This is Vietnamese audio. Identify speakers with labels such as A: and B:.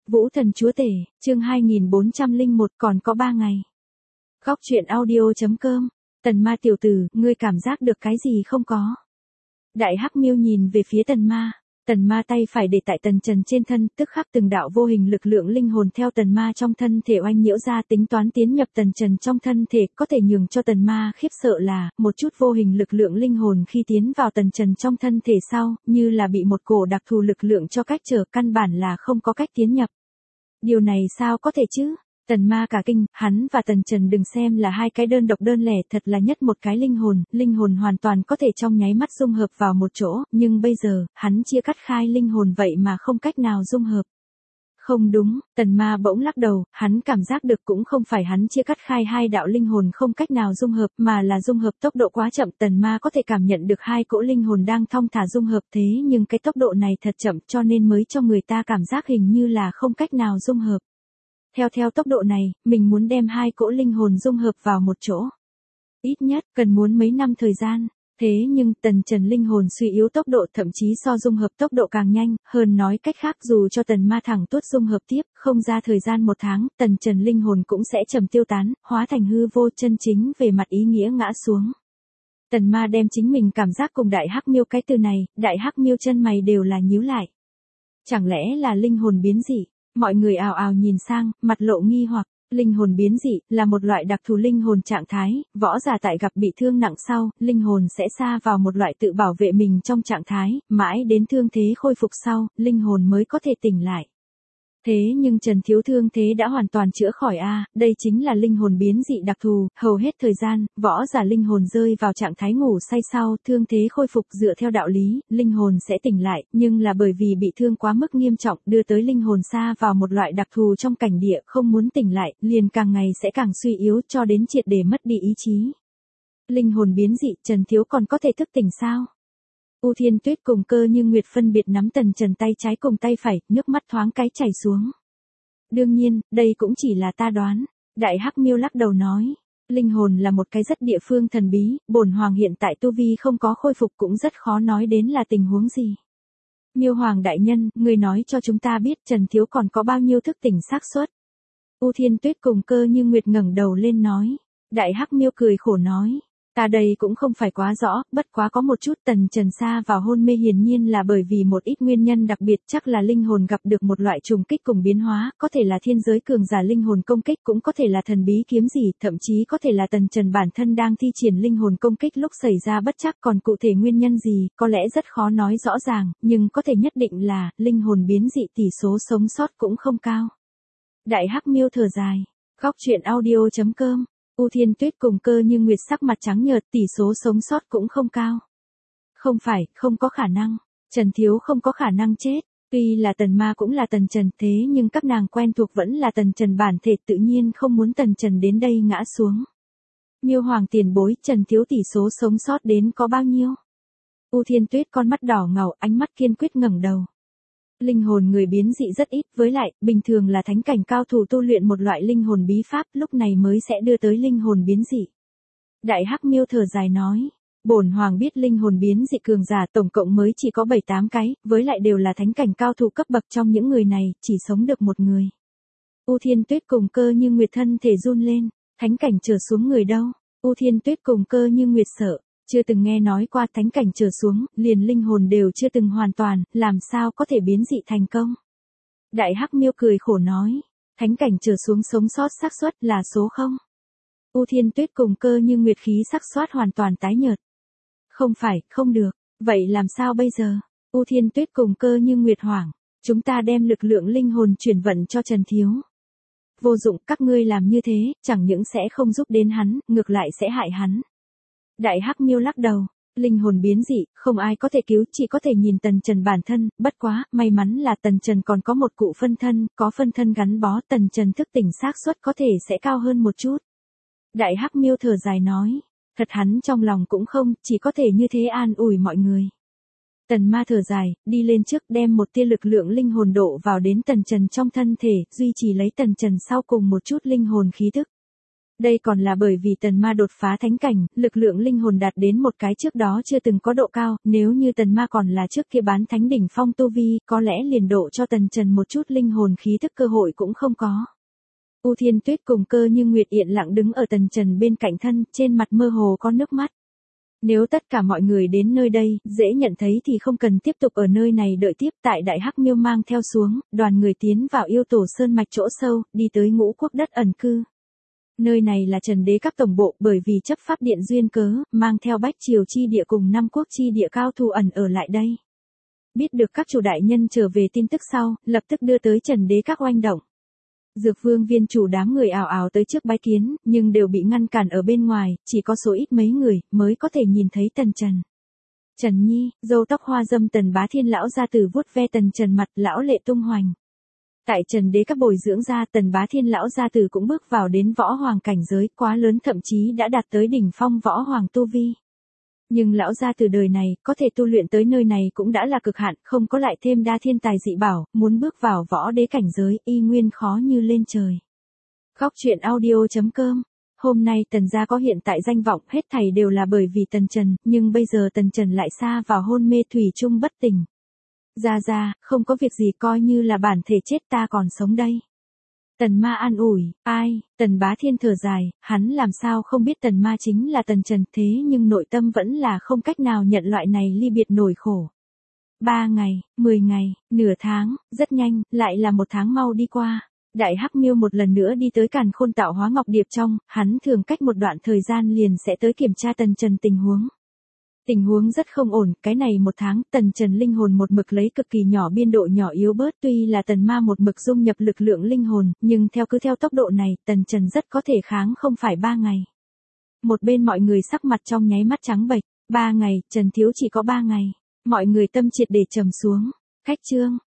A: Vũ Thần Chúa Tể, chương 2401 còn có 3 ngày. Góc truyện audio.com, Tần Ma tiểu tử, ngươi cảm giác được cái gì không có? Đại Hắc Miêu nhìn về phía Tần Ma tay phải để tại Tần Trần trên thân, tức khắc từng đạo vô hình lực lượng linh hồn theo Tần Ma trong thân thể oanh nhiễu ra, tính toán tiến nhập Tần Trần trong thân thể. Có thể nhường cho Tần Ma khiếp sợ là, một chút vô hình lực lượng linh hồn khi tiến vào Tần Trần trong thân thể sau, như là bị một cổ đặc thù lực lượng cho cách trở, căn bản là không có cách tiến nhập. Điều này sao có thể chứ? Tần Ma cả kinh, hắn và Tần Trần đừng xem là hai cái đơn độc đơn lẻ, thật là nhất một cái linh hồn hoàn toàn có thể trong nháy mắt dung hợp vào một chỗ, nhưng bây giờ, hắn chia cắt khai linh hồn vậy mà không cách nào dung hợp. Không đúng, Tần Ma bỗng lắc đầu, hắn cảm giác được cũng không phải hắn chia cắt khai hai đạo linh hồn không cách nào dung hợp, mà là dung hợp tốc độ quá chậm. Tần Ma có thể cảm nhận được hai cỗ linh hồn đang thong thả dung hợp, thế nhưng cái tốc độ này thật chậm cho nên mới cho người ta cảm giác hình như là không cách nào dung hợp. Theo tốc độ này, mình muốn đem hai cỗ linh hồn dung hợp vào một chỗ. Ít nhất, cần muốn mấy năm thời gian. Thế nhưng, Tần Trần linh hồn suy yếu tốc độ thậm chí so dung hợp tốc độ càng nhanh, hơn nói cách khác dù cho Tần Ma thẳng tuốt dung hợp tiếp, không ra thời gian 1 tháng, Tần Trần linh hồn cũng sẽ trầm tiêu tán, hóa thành hư vô, chân chính về mặt ý nghĩa ngã xuống. Tần Ma đem chính mình cảm giác cùng Đại Hắc Miêu cái từ này, Đại Hắc Miêu chân mày đều là nhíu lại. Chẳng lẽ là linh hồn biến dị? Mọi người ào ào nhìn sang, mặt lộ nghi hoặc. Linh hồn biến dị là một loại đặc thù linh hồn trạng thái, võ giả tại gặp bị thương nặng sau, linh hồn sẽ sa vào một loại tự bảo vệ mình trong trạng thái, mãi đến thương thế khôi phục sau, linh hồn mới có thể tỉnh lại. Thế nhưng Trần Thiếu thương thế đã hoàn toàn chữa khỏi đây chính là linh hồn biến dị đặc thù, hầu hết thời gian, võ giả linh hồn rơi vào trạng thái ngủ say sau, thương thế khôi phục dựa theo đạo lý, linh hồn sẽ tỉnh lại, nhưng là bởi vì bị thương quá mức nghiêm trọng, đưa tới linh hồn sa vào một loại đặc thù trong cảnh địa, không muốn tỉnh lại, liền càng ngày sẽ càng suy yếu cho đến triệt để mất đi ý chí. Linh hồn biến dị, Trần Thiếu còn có thể thức tỉnh sao? U Thiên Tuyết cùng Cơ Như Nguyệt phân biệt nắm Tần Trần tay trái cùng tay phải, nước mắt thoáng cái chảy xuống. Đương nhiên, đây cũng chỉ là ta đoán. Đại Hắc Miêu lắc đầu nói. Linh hồn là một cái rất địa phương thần bí, bổn hoàng hiện tại tu vi không có khôi phục cũng rất khó nói đến là tình huống gì. Miêu Hoàng đại nhân, người nói cho chúng ta biết Trần Thiếu còn có bao nhiêu thức tỉnh xác suất. U Thiên Tuyết cùng Cơ Như Nguyệt ngẩng đầu lên nói. Đại Hắc Miêu cười khổ nói. Ta đây cũng không phải quá rõ, bất quá có một chút. Tần Trần sa vào hôn mê hiển nhiên là bởi vì một ít nguyên nhân đặc biệt, chắc là linh hồn gặp được một loại trùng kích cùng biến hóa, có thể là thiên giới cường giả linh hồn công kích, cũng có thể là thần bí kiếm gì, thậm chí có thể là Tần Trần bản thân đang thi triển linh hồn công kích lúc xảy ra bất trắc, còn cụ thể nguyên nhân gì, có lẽ rất khó nói rõ ràng, nhưng có thể nhất định là, linh hồn biến dị tỷ số sống sót cũng không cao. Đại Hắc Miêu thở dài. Góc truyện audio.com, U Thiên Tuyết cùng Cơ Như Nguyệt sắc mặt trắng nhợt, tỷ số sống sót cũng không cao. Không phải, không có khả năng. Trần Thiếu không có khả năng chết. Tuy là Tần Ma cũng là Tần Trần, thế nhưng các nàng quen thuộc vẫn là Tần Trần bản thể, tự nhiên không muốn Tần Trần đến đây ngã xuống. Miêu Hoàng tiền bối, Trần Thiếu tỷ số sống sót đến có bao nhiêu? U Thiên Tuyết con mắt đỏ ngầu, ánh mắt kiên quyết ngẩng đầu. Linh hồn người biến dị rất ít, với lại, bình thường là thánh cảnh cao thủ tu luyện một loại linh hồn bí pháp, lúc này mới sẽ đưa tới linh hồn biến dị. Đại Hắc Miêu thở dài nói, bổn hoàng biết linh hồn biến dị cường giả tổng cộng mới chỉ có 7-8 cái, với lại đều là thánh cảnh cao thủ cấp bậc, trong những người này, chỉ sống được một người. U Thiên Tuyết cùng Cơ Như Nguyệt thân thể run lên, thánh cảnh trở xuống người đâu? U Thiên Tuyết cùng Cơ Như Nguyệt sợ. Chưa từng nghe nói qua thánh cảnh trở xuống, liền linh hồn đều chưa từng hoàn toàn, làm sao có thể biến dị thành công. Đại Hắc Miêu cười khổ nói, thánh cảnh trở xuống sống sót xác suất là số 0. U Thiên Tuyết cùng Cơ Như Nguyệt khí xác suất hoàn toàn tái nhợt. Không phải, không được, vậy làm sao bây giờ? U Thiên Tuyết cùng Cơ Như Nguyệt hoảng, chúng ta đem lực lượng linh hồn chuyển vận cho Trần Thiếu. Vô dụng, các ngươi làm như thế, chẳng những sẽ không giúp đến hắn, ngược lại sẽ hại hắn. Đại Hắc Miêu lắc đầu, linh hồn biến dị, không ai có thể cứu, chỉ có thể nhìn Tần Trần bản thân, bất quá, may mắn là Tần Trần còn có một cụ phân thân, có phân thân gắn bó, Tần Trần thức tỉnh xác suất có thể sẽ cao hơn một chút. Đại Hắc Miêu thở dài nói, thật hắn trong lòng cũng không, chỉ có thể như thế an ủi mọi người. Tần Ma thở dài, đi lên trước đem một tia lực lượng linh hồn độ vào đến Tần Trần trong thân thể, duy trì lấy Tần Trần sau cùng một chút linh hồn khí thức. Đây còn là bởi vì tần ma đột phá thánh cảnh, lực lượng linh hồn đạt đến một cái trước đó chưa từng có độ cao, nếu như tần ma còn là trước kia bán thánh đỉnh phong tu vi, có lẽ liền độ cho tần trần một chút linh hồn khí thức cơ hội cũng không có. U Thiên Tuyết cùng Cơ Như Nguyệt yên lặng đứng ở tần trần bên cạnh thân, trên mặt mơ hồ có nước mắt. Nếu tất cả mọi người đến nơi đây, dễ nhận thấy thì không cần tiếp tục ở nơi này đợi tiếp. Tại Đại Hắc Miêu mang theo xuống, đoàn người tiến vào yêu tổ sơn mạch chỗ sâu, đi tới Ngũ Quốc đất ẩn cư. Nơi này là Trần Đế các tổng bộ, bởi vì chấp pháp điện duyên cớ, mang theo Bách Triều chi địa cùng 5 quốc chi địa cao thủ ẩn ở lại đây. Biết được các chủ đại nhân trở về tin tức sau, lập tức đưa tới Trần Đế các oanh động. Dược Vương viên chủ đám người ào ào tới trước bái kiến, nhưng đều bị ngăn cản ở bên ngoài, chỉ có số ít mấy người mới có thể nhìn thấy Tần Trần. Trần Nhi, râu tóc hoa dâm Tần Bá Thiên lão gia tử vuốt ve Tần Trần mặt, lão lệ tung hoành. Tại Trần Đế các bồi dưỡng ra, Tần Bá Thiên lão gia tử cũng bước vào đến võ hoàng cảnh giới quá lớn, thậm chí đã đạt tới đỉnh phong võ hoàng tu vi. Nhưng lão gia tử đời này, có thể tu luyện tới nơi này cũng đã là cực hạn, không có lại thêm đa thiên tài dị bảo, muốn bước vào võ đế cảnh giới, y nguyên khó như lên trời. Góc truyện audio.com. Hôm nay Tần gia có hiện tại danh vọng, hết thảy đều là bởi vì Tần Trần, nhưng bây giờ Tần Trần lại sa vào hôn mê thủy chung bất tỉnh. Ra, không có việc gì, coi như là bản thể chết ta còn sống đây. Tần ma an ủi, ai, Tần Bá Thiên thở dài, hắn làm sao không biết Tần ma chính là Tần Trần, thế nhưng nội tâm vẫn là không cách nào nhận loại này ly biệt nỗi khổ. 3 ngày, 10 ngày, nửa tháng, rất nhanh, lại là 1 tháng mau đi qua. Đại Hắc Miêu một lần nữa đi tới Càn Khôn Tạo Hóa Ngọc Điệp trong, hắn thường cách một đoạn thời gian liền sẽ tới kiểm tra Tần Trần tình huống. Tình huống rất không ổn, cái này 1 tháng, Tần Trần linh hồn một mực lấy cực kỳ nhỏ biên độ nhỏ yếu bớt, tuy là Tần ma một mực dung nhập lực lượng linh hồn, nhưng cứ theo tốc độ này, Tần Trần rất có thể kháng không phải 3 ngày. Một bên mọi người sắc mặt trong nháy mắt trắng bệch, 3 ngày, Trần thiếu chỉ có 3 ngày. Mọi người tâm triệt để trầm xuống. Khách trương,